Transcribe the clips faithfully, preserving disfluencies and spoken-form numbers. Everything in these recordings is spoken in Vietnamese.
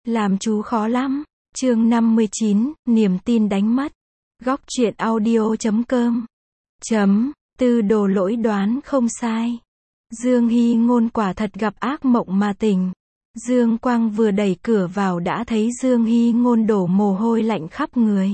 Làm chú khó lắm. Chương năm mươi chín, niềm tin đánh mất. Góc truyện audio chấm com. Chấm, Tư Đồ lỗi đoán không sai. Dương Hy Ngôn quả thật gặp ác mộng mà tỉnh. Dương Quang vừa đẩy cửa vào đã thấy Dương Hy Ngôn đổ mồ hôi lạnh khắp người.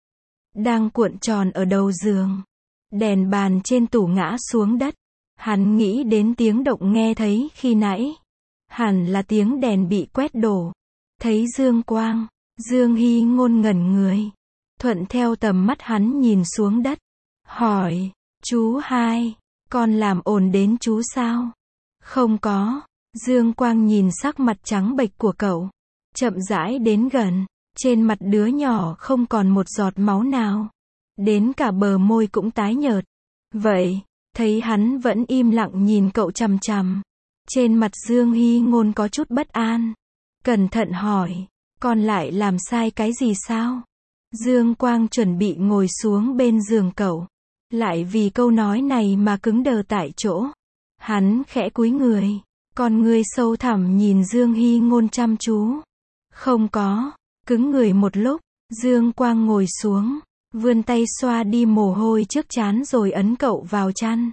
Đang cuộn tròn ở đầu giường. Đèn bàn trên tủ ngã xuống đất. Hắn nghĩ đến tiếng động nghe thấy khi nãy. Hẳn là tiếng đèn bị quét đổ. Thấy Dương Quang, Dương Hy Ngôn ngẩn người. Thuận theo tầm mắt hắn nhìn xuống đất. Hỏi, chú hai, con làm ồn đến chú sao? Không có. Dương Quang nhìn sắc mặt trắng bệch của cậu. Chậm rãi đến gần. Trên mặt đứa nhỏ không còn một giọt máu nào. Đến cả bờ môi cũng tái nhợt. Vậy, thấy hắn vẫn im lặng nhìn cậu chằm chằm. Trên mặt Dương Hy Ngôn có chút bất an. Cẩn thận hỏi, con lại làm sai cái gì sao? Dương Quang chuẩn bị ngồi xuống bên giường cậu. Lại vì câu nói này mà cứng đờ tại chỗ. Hắn khẽ cúi người. Con ngươi sâu thẳm nhìn Dương Hy Ngôn chăm chú. Không có. Cứng người một lúc. Dương Quang ngồi xuống. Vươn tay xoa đi mồ hôi trước trán rồi ấn cậu vào chăn.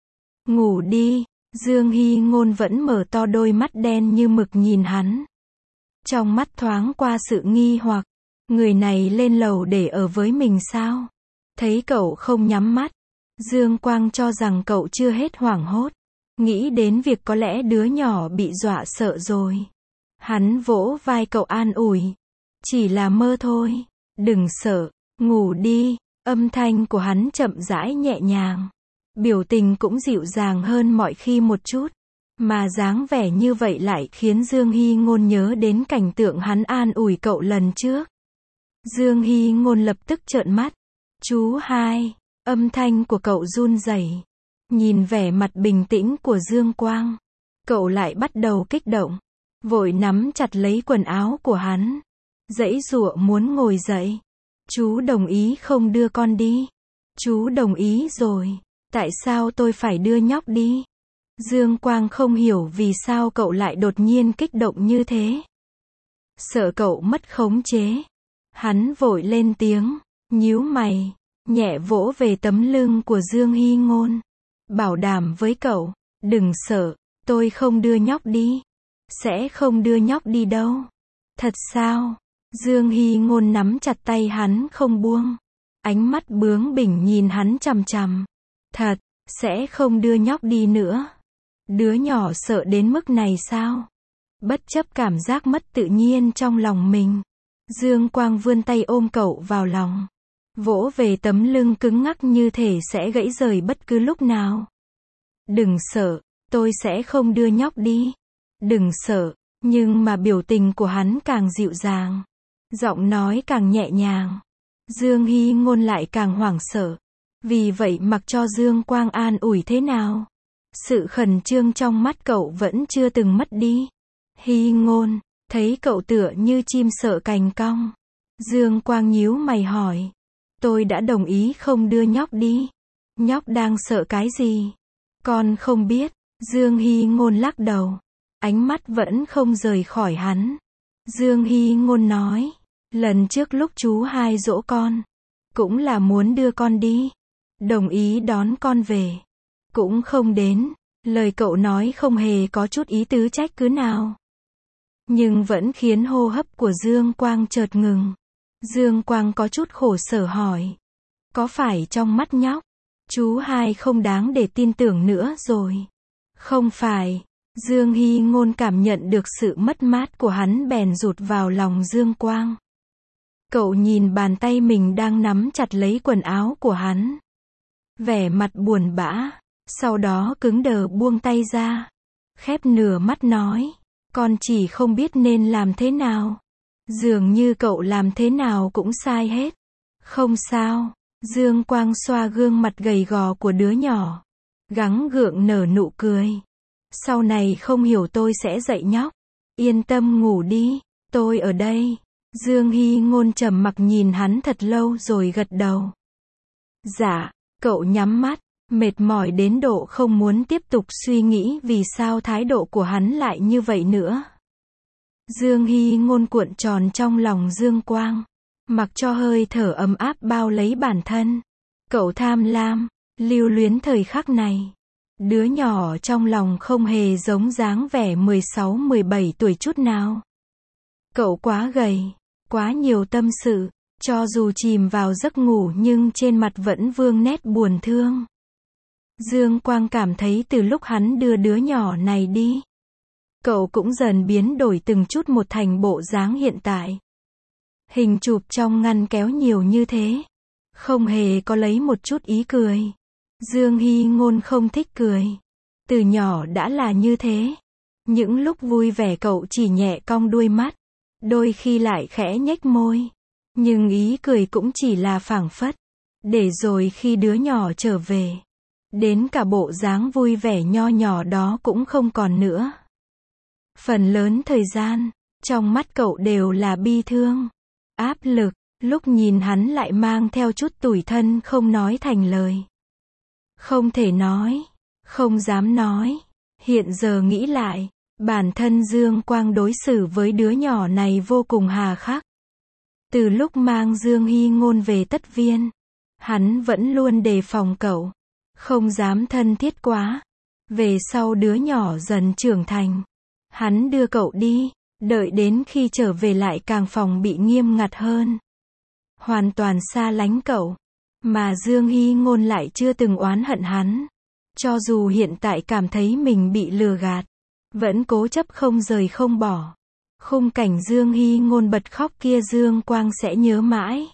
Ngủ đi. Dương Hy Ngôn vẫn mở to đôi mắt đen như mực nhìn hắn. Trong mắt thoáng qua sự nghi hoặc. Người này lên lầu để ở với mình sao? Thấy cậu không nhắm mắt. Dương Quang cho rằng cậu chưa hết hoảng hốt. Nghĩ đến việc có lẽ đứa nhỏ bị dọa sợ rồi. Hắn vỗ vai cậu an ủi. Chỉ là mơ thôi. Đừng sợ. Ngủ đi. Âm thanh của hắn chậm rãi nhẹ nhàng. Biểu tình cũng dịu dàng hơn mọi khi một chút. Mà dáng vẻ như vậy lại khiến Dương Hy Ngôn nhớ đến cảnh tượng hắn an ủi cậu lần trước. Dương Hy Ngôn lập tức trợn mắt. Chú hai. Âm thanh của cậu run rẩy. Nhìn vẻ mặt bình tĩnh của Dương Quang. Cậu lại bắt đầu kích động. Vội nắm chặt lấy quần áo của hắn. Giãy giụa muốn ngồi dậy. Chú đồng ý không đưa con đi. Chú đồng ý rồi. Tại sao tôi phải đưa nhóc đi? Dương Quang không hiểu vì sao cậu lại đột nhiên kích động như thế. Sợ cậu mất khống chế. Hắn vội lên tiếng, nhíu mày, nhẹ vỗ về tấm lưng của Dương Hy Ngôn. Bảo đảm với cậu, đừng sợ, tôi không đưa nhóc đi. Sẽ không đưa nhóc đi đâu. Thật sao? Dương Hy Ngôn nắm chặt tay hắn không buông. Ánh mắt bướng bỉnh nhìn hắn chằm chằm. Thật, sẽ không đưa nhóc đi nữa. Đứa nhỏ sợ đến mức này sao? Bất chấp cảm giác mất tự nhiên trong lòng mình. Dương Quang vươn tay ôm cậu vào lòng. Vỗ về tấm lưng cứng ngắc như thể sẽ gãy rời bất cứ lúc nào. Đừng sợ, tôi sẽ không đưa nhóc đi. Đừng sợ, nhưng mà biểu tình của hắn càng dịu dàng. Giọng nói càng nhẹ nhàng. Dương Hy Ngôn lại càng hoảng sợ. Vì vậy mặc cho Dương Quang an ủi thế nào. Sự khẩn trương trong mắt cậu vẫn chưa từng mất đi. Hy Ngôn, thấy cậu tựa như chim sợ cành cong. Dương Quang nhíu mày hỏi. Tôi đã đồng ý không đưa nhóc đi. Nhóc đang sợ cái gì? Con không biết. Dương Hy Ngôn lắc đầu. Ánh mắt vẫn không rời khỏi hắn. Dương Hy Ngôn nói. Lần trước lúc chú hai dỗ con. Cũng là muốn đưa con đi. Đồng ý đón con về. Cũng không đến. Lời cậu nói không hề có chút ý tứ trách cứ nào. Nhưng vẫn khiến hô hấp của Dương Quang chợt ngừng. Dương Quang có chút khổ sở hỏi. Có phải trong mắt nhóc, chú hai không đáng để tin tưởng nữa rồi? Không phải. Dương Hy Ngôn cảm nhận được sự mất mát của hắn bèn rụt vào lòng Dương Quang. Cậu nhìn bàn tay mình đang nắm chặt lấy quần áo của hắn. Vẻ mặt buồn bã. Sau đó cứng đờ buông tay ra. Khép nửa mắt nói. Con chỉ không biết nên làm thế nào. Dường như cậu làm thế nào cũng sai hết. Không sao. Dương Quang xoa gương mặt gầy gò của đứa nhỏ. Gắng gượng nở nụ cười. Sau này không hiểu tôi sẽ dạy nhóc. Yên tâm ngủ đi. Tôi ở đây. Dương Hy Ngôn trầm mặc nhìn hắn thật lâu rồi gật đầu. Dạ. Cậu nhắm mắt. Mệt mỏi đến độ không muốn tiếp tục suy nghĩ vì sao thái độ của hắn lại như vậy nữa. Dương Hy Ngôn cuộn tròn trong lòng Dương Quang, mặc cho hơi thở ấm áp bao lấy bản thân. Cậu tham lam, lưu luyến thời khắc này. Đứa nhỏ trong lòng không hề giống dáng vẻ mười sáu mười bảy tuổi chút nào. Cậu quá gầy, quá nhiều tâm sự, cho dù chìm vào giấc ngủ nhưng trên mặt vẫn vương nét buồn thương. Dương Quang cảm thấy từ lúc hắn đưa đứa nhỏ này đi, cậu cũng dần biến đổi từng chút một thành bộ dáng hiện tại. Hình chụp trong ngăn kéo nhiều như thế, không hề có lấy một chút ý cười. Dương Hy Ngôn không thích cười. Từ nhỏ đã là như thế. Những lúc vui vẻ cậu chỉ nhẹ cong đuôi mắt, đôi khi lại khẽ nhếch môi. Nhưng ý cười cũng chỉ là phảng phất. Để rồi khi đứa nhỏ trở về, đến cả bộ dáng vui vẻ nho nhỏ đó cũng không còn nữa. Phần lớn thời gian, trong mắt cậu đều là bi thương, áp lực, lúc nhìn hắn lại mang theo chút tủi thân không nói thành lời. Không thể nói, không dám nói. Hiện giờ nghĩ lại, bản thân Dương Quang đối xử với đứa nhỏ này vô cùng hà khắc. Từ lúc mang Dương Hy Ngôn về Tất Viên, hắn vẫn luôn đề phòng cậu, không dám thân thiết quá. Về sau đứa nhỏ dần trưởng thành, hắn đưa cậu đi, đợi đến khi trở về lại càng phòng bị nghiêm ngặt hơn. Hoàn toàn xa lánh cậu. Mà Dương Hy Ngôn lại chưa từng oán hận hắn. Cho dù hiện tại cảm thấy mình bị lừa gạt, vẫn cố chấp không rời không bỏ. Khung cảnh Dương Hy Ngôn bật khóc kia Dương Quang sẽ nhớ mãi.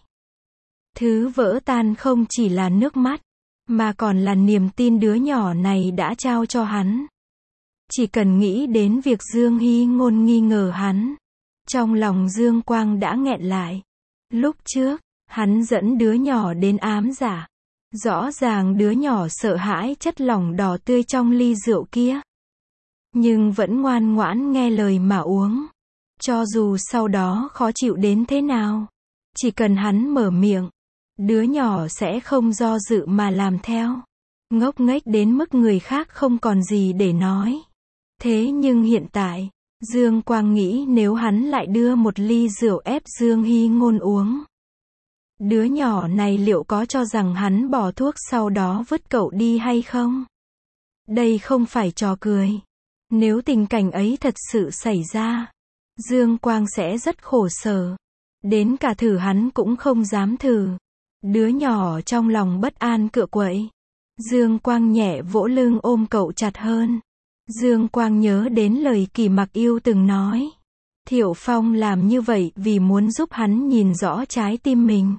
Thứ vỡ tan không chỉ là nước mắt, mà còn là niềm tin đứa nhỏ này đã trao cho hắn. Chỉ cần nghĩ đến việc Dương Hy Ngôn nghi ngờ hắn, trong lòng Dương Quang đã nghẹn lại. Lúc trước, hắn dẫn đứa nhỏ đến ám giả. Rõ ràng đứa nhỏ sợ hãi chất lỏng đỏ tươi trong ly rượu kia, nhưng vẫn ngoan ngoãn nghe lời mà uống. Cho dù sau đó khó chịu đến thế nào, chỉ cần hắn mở miệng, đứa nhỏ sẽ không do dự mà làm theo. Ngốc nghếch đến mức người khác không còn gì để nói. Thế nhưng hiện tại, Dương Quang nghĩ nếu hắn lại đưa một ly rượu ép Dương Hy Ngôn uống, đứa nhỏ này liệu có cho rằng hắn bỏ thuốc sau đó vứt cậu đi hay không? Đây không phải trò cười. Nếu tình cảnh ấy thật sự xảy ra, Dương Quang sẽ rất khổ sở. Đến cả thử hắn cũng không dám thử. Đứa nhỏ trong lòng bất an cựa quậy. Dương Quang nhẹ vỗ lưng ôm cậu chặt hơn. Dương Quang nhớ đến lời Kỳ Mặc Yêu từng nói. Thiệu Phong làm như vậy vì muốn giúp hắn nhìn rõ trái tim mình.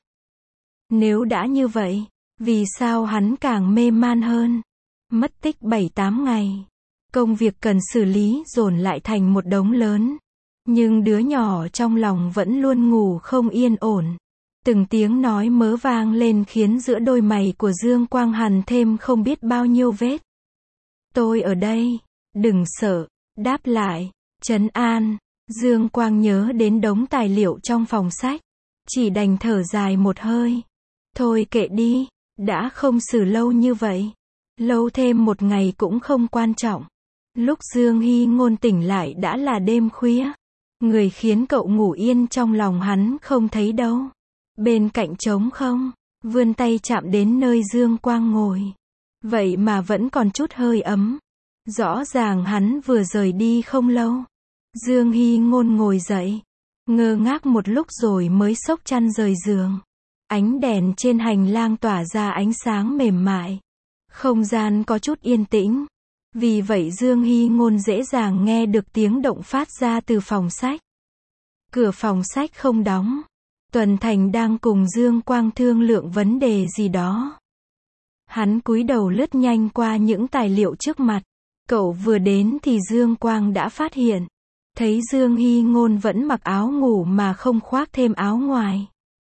Nếu đã như vậy, vì sao hắn càng mê man hơn? Mất tích bảy tám ngày. Công việc cần xử lý dồn lại thành một đống lớn. Nhưng đứa nhỏ trong lòng vẫn luôn ngủ không yên ổn. Từng tiếng nói mớ vang lên khiến giữa đôi mày của Dương Quang hằn thêm không biết bao nhiêu vết. Tôi ở đây, đừng sợ, đáp lại, trấn an. Dương Quang nhớ đến đống tài liệu trong phòng sách, chỉ đành thở dài một hơi. Thôi kệ đi, đã không xử lâu như vậy. Lâu thêm một ngày cũng không quan trọng. Lúc Dương Hy Ngôn tỉnh lại đã là đêm khuya. Người khiến cậu ngủ yên trong lòng hắn không thấy đâu. Bên cạnh trống không, vươn tay chạm đến nơi Dương Quang ngồi. Vậy mà vẫn còn chút hơi ấm. Rõ ràng hắn vừa rời đi không lâu. Dương Hy Ngôn ngồi dậy, ngơ ngác một lúc rồi mới xốc chăn rời giường. Ánh đèn trên hành lang tỏa ra ánh sáng mềm mại. Không gian có chút yên tĩnh. Vì vậy Dương Hy Ngôn dễ dàng nghe được tiếng động phát ra từ phòng sách. Cửa phòng sách không đóng. Tuần Thành đang cùng Dương Quang thương lượng vấn đề gì đó. Hắn cúi đầu lướt nhanh qua những tài liệu trước mặt. Cậu vừa đến thì Dương Quang đã phát hiện. Thấy Dương Hy Ngôn vẫn mặc áo ngủ mà không khoác thêm áo ngoài.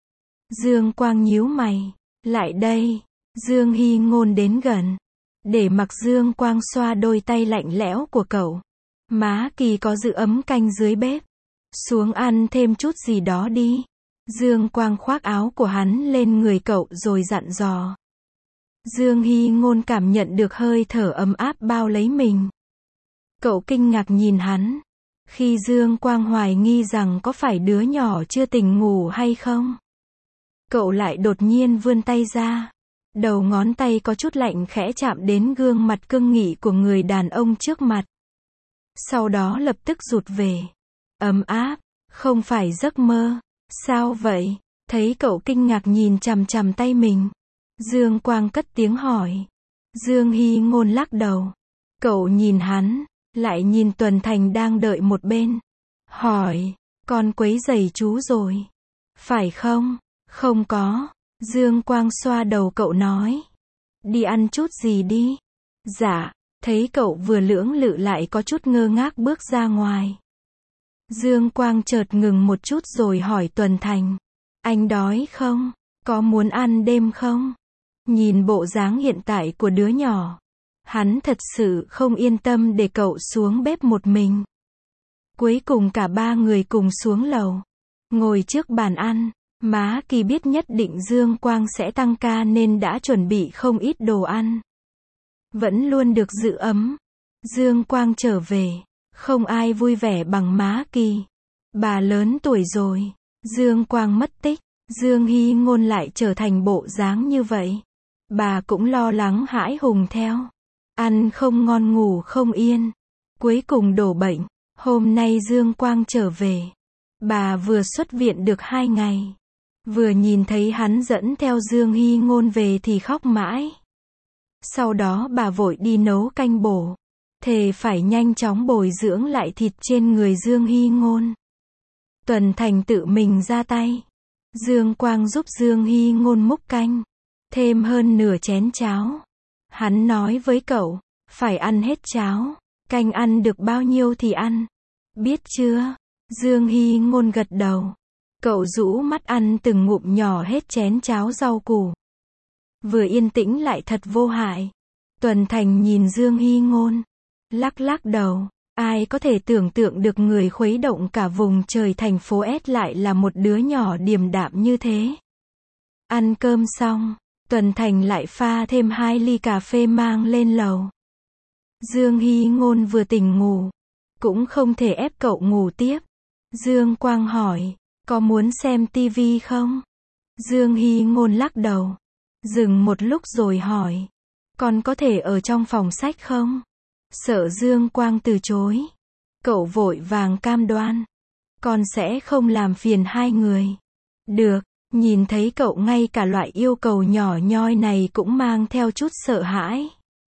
Dương Quang nhíu mày. Lại đây. Dương Hy Ngôn đến gần. Để mặc Dương Quang xoa đôi tay lạnh lẽo của cậu. Má Kỳ có giữ ấm canh dưới bếp. Xuống ăn thêm chút gì đó đi. Dương Quang khoác áo của hắn lên người cậu rồi dặn dò. Dương Hy Ngôn cảm nhận được hơi thở ấm áp bao lấy mình. Cậu kinh ngạc nhìn hắn. Khi Dương Quang hoài nghi rằng có phải đứa nhỏ chưa tỉnh ngủ hay không, cậu lại đột nhiên vươn tay ra. Đầu ngón tay có chút lạnh khẽ chạm đến gương mặt cương nghị của người đàn ông trước mặt. Sau đó lập tức rụt về. Ấm áp, không phải giấc mơ. Sao vậy? Thấy cậu kinh ngạc nhìn chằm chằm tay mình, Dương Quang cất tiếng hỏi. Dương Hy Ngôn lắc đầu. Cậu nhìn hắn, lại nhìn Tuần Thành đang đợi một bên. Hỏi, con quấy rầy chú rồi. Phải không? Không có. Dương Quang xoa đầu cậu nói. Đi ăn chút gì đi. Dạ. Thấy cậu vừa lưỡng lự lại có chút ngơ ngác bước ra ngoài. Dương Quang chợt ngừng một chút rồi hỏi Tuần Thành. Anh đói không? Có muốn ăn đêm không? Nhìn bộ dáng hiện tại của đứa nhỏ, hắn thật sự không yên tâm để cậu xuống bếp một mình. Cuối cùng cả ba người cùng xuống lầu. Ngồi trước bàn ăn, Má Kỳ biết nhất định Dương Quang sẽ tăng ca nên đã chuẩn bị không ít đồ ăn. Vẫn luôn được giữ ấm. Dương Quang trở về, không ai vui vẻ bằng Má Kỳ. Bà lớn tuổi rồi, Dương Quang mất tích, Dương Hy Ngôn lại trở thành bộ dáng như vậy. Bà cũng lo lắng hãi hùng theo. Ăn không ngon ngủ không yên. Cuối cùng đổ bệnh. Hôm nay Dương Quang trở về. Bà vừa xuất viện được hai ngày. Vừa nhìn thấy hắn dẫn theo Dương Hy Ngôn về thì khóc mãi. Sau đó bà vội đi nấu canh bổ. Thề phải nhanh chóng bồi dưỡng lại thịt trên người Dương Hy Ngôn. Tuần Thành tự mình ra tay. Dương Quang giúp Dương Hy Ngôn múc canh. Thêm hơn nửa chén cháo. Hắn nói với cậu, phải ăn hết cháo. Canh ăn được bao nhiêu thì ăn. Biết chưa? Dương Hy Ngôn gật đầu. Cậu rũ mắt ăn từng ngụm nhỏ hết chén cháo rau củ. Vừa yên tĩnh lại thật vô hại. Tuần Thành nhìn Dương Hy Ngôn. Lắc lắc đầu. Ai có thể tưởng tượng được người khuấy động cả vùng trời thành phố S lại là một đứa nhỏ điềm đạm như thế. Ăn cơm xong, Tuần Thành lại pha thêm hai ly cà phê mang lên lầu. Dương Hy Ngôn vừa tỉnh ngủ, cũng không thể ép cậu ngủ tiếp. Dương Quang hỏi, có muốn xem tivi không? Dương Hy Ngôn lắc đầu. Dừng một lúc rồi hỏi, con có thể ở trong phòng sách không? Sợ Dương Quang từ chối. Cậu vội vàng cam đoan. Con sẽ không làm phiền hai người. Được, nhìn thấy cậu ngay cả loại yêu cầu nhỏ nhoi này cũng mang theo chút sợ hãi.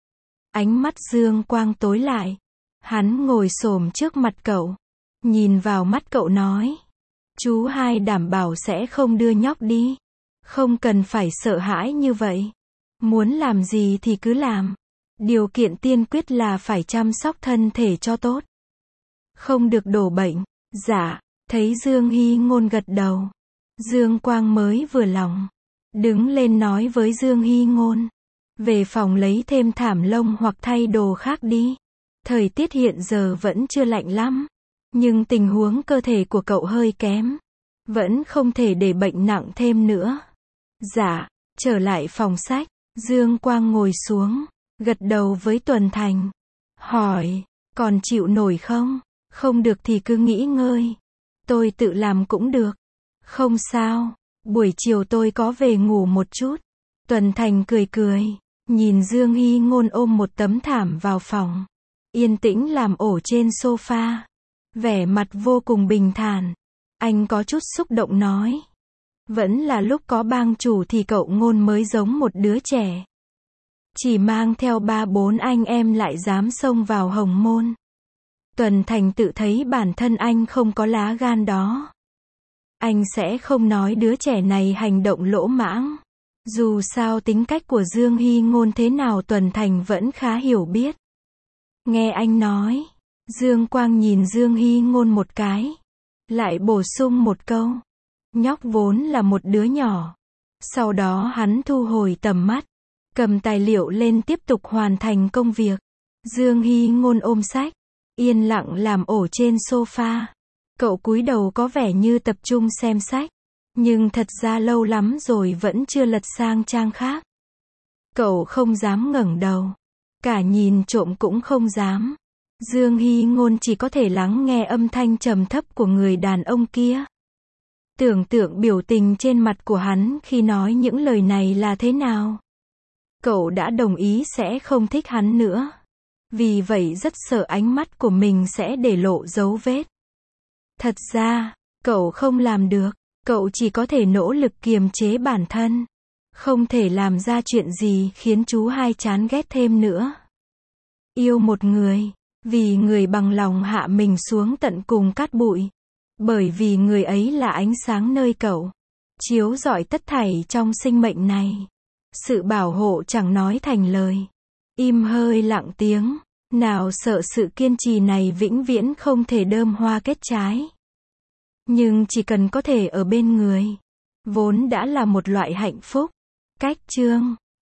Ánh mắt Dương Quang tối lại. Hắn ngồi xổm trước mặt cậu. Nhìn vào mắt cậu nói. Chú hai đảm bảo sẽ không đưa nhóc đi. Không cần phải sợ hãi như vậy. Muốn làm gì thì cứ làm. Điều kiện tiên quyết là phải chăm sóc thân thể cho tốt. Không được đổ bệnh. Dạ, thấy Dương Hy Ngôn gật đầu. Dương Quang mới vừa lòng. Đứng lên nói với Dương Hy Ngôn. Về phòng lấy thêm thảm lông hoặc thay đồ khác đi. Thời tiết hiện giờ vẫn chưa lạnh lắm. Nhưng tình huống cơ thể của cậu hơi kém. Vẫn không thể để bệnh nặng thêm nữa. Dạ, trở lại phòng sách. Dương Quang ngồi xuống. Gật đầu với Tuần Thành. Hỏi, còn chịu nổi không? Không được thì cứ nghỉ ngơi. Tôi tự làm cũng được. Không sao, buổi chiều tôi có về ngủ một chút. Tuần Thành cười cười, nhìn Dương Hy Ngôn ôm một tấm thảm vào phòng. Yên tĩnh làm ổ trên sofa. Vẻ mặt vô cùng bình thản. Anh có chút xúc động nói. Vẫn là lúc có bang chủ thì cậu Ngôn mới giống một đứa trẻ. Chỉ mang theo ba bốn anh em lại dám xông vào Hồng Môn. Tuần Thành tự thấy bản thân anh không có lá gan đó. Anh sẽ không nói đứa trẻ này hành động lỗ mãng. Dù sao tính cách của Dương Hy Ngôn thế nào Tuần Thành vẫn khá hiểu biết. Nghe anh nói, Dương Quang nhìn Dương Hy Ngôn một cái. Lại bổ sung một câu. Nhóc vốn là một đứa nhỏ. Sau đó hắn thu hồi tầm mắt. Cầm tài liệu lên tiếp tục hoàn thành công việc. Dương Hy Ngôn ôm sách. Yên lặng làm ổ trên sofa. Cậu cúi đầu có vẻ như tập trung xem sách. Nhưng thật ra lâu lắm rồi vẫn chưa lật sang trang khác. Cậu không dám ngẩng đầu. Cả nhìn trộm cũng không dám. Dương Hy Ngôn chỉ có thể lắng nghe âm thanh trầm thấp của người đàn ông kia. Tưởng tượng biểu tình trên mặt của hắn khi nói những lời này là thế nào. Cậu đã đồng ý sẽ không thích hắn nữa. Vì vậy rất sợ ánh mắt của mình sẽ để lộ dấu vết. Thật ra, cậu không làm được. Cậu chỉ có thể nỗ lực kiềm chế bản thân. Không thể làm ra chuyện gì khiến chú hai chán ghét thêm nữa. Yêu một người, vì người bằng lòng hạ mình xuống tận cùng cát bụi. Bởi vì người ấy là ánh sáng nơi cậu, chiếu rọi tất thảy trong sinh mệnh này. Sự bảo hộ chẳng nói thành lời. Im hơi lặng tiếng, nào sợ sự kiên trì này vĩnh viễn không thể đơm hoa kết trái. Nhưng chỉ cần có thể ở bên người, vốn đã là một loại hạnh phúc. Cách chương